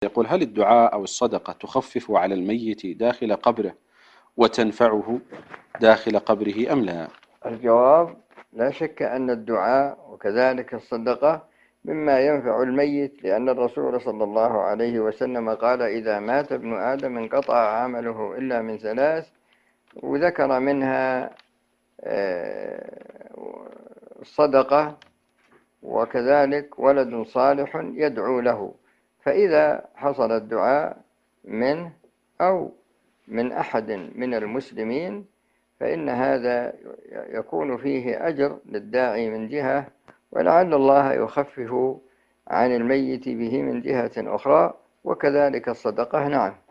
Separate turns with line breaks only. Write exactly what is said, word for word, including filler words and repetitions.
يقول: هل الدعاء أو الصدقة تخفف على الميت داخل قبره وتنفعه داخل قبره أم لا؟
الجواب: لا شك أن الدعاء وكذلك الصدقة مما ينفع الميت، لأن الرسول صلى الله عليه وسلم قال: إذا مات ابن آدم انقطع عمله إلا من ثلاث، وذكر منها الصدقة وكذلك ولد صالح يدعو له. فإذا حصل الدعاء منه أو من أحد من المسلمين فإن هذا يكون فيه أجر للداعي من جهة، ولعل الله يخفف عن الميت به من جهة أخرى، وكذلك الصدقة. نعم.